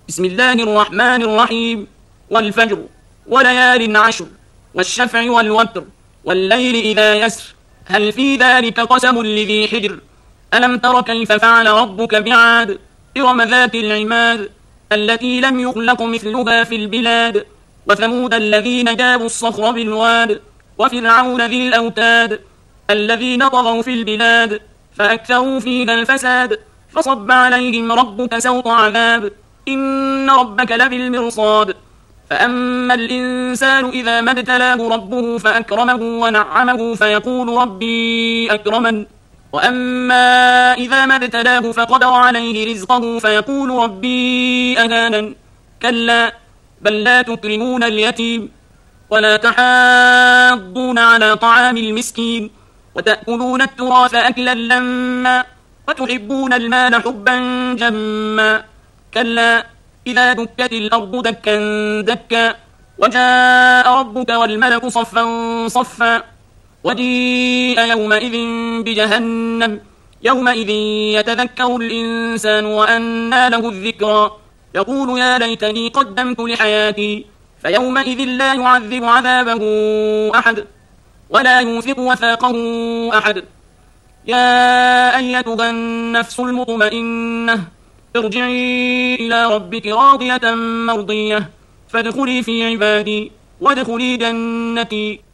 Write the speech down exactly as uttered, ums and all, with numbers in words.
بسم الله الرحمن الرحيم. والفجر وليال عشر والشفع والوتر والليل إذا يسر هل في ذلك قسم لذي حجر ألم تر كيف فعل ربك بعاد إرم ذات العماد التي لم يخلق مثلها في البلاد وثمود الذين جابوا الصخر بالواد وفرعون ذي الأوتاد الذين طغوا في البلاد فأكثروا فيها الفساد فصب عليهم ربك سوط عذاب إن ربك لبالمرصاد فأما الإنسان إذا ما ابتلاه ربه فأكرمه ونعمه فيقول ربي أكرمن وأما إذا ما ابتلاه فقدر عليه رزقه فيقول ربي أهانن كلا بل لا تكرمون اليتيم ولا تحاضون على طعام المسكين وتأكلون التراث أكلا لما وتحبون المال حبا جما كلا إذا دكت الأرض دكا دكا وجاء ربك والملك صفا صفا وجيء يومئذ بجهنم يومئذ يتذكر الإنسان وأنى له الذكرى يقول يا ليتني قدمت لحياتي فيومئذ لا يعذب عذابه أحد ولا يوثق وثاقه أحد يا أيتها النفس المطمئنة ارجعي إلى ربك راضية مرضية فادخلي في عبادي وادخلي جنتي.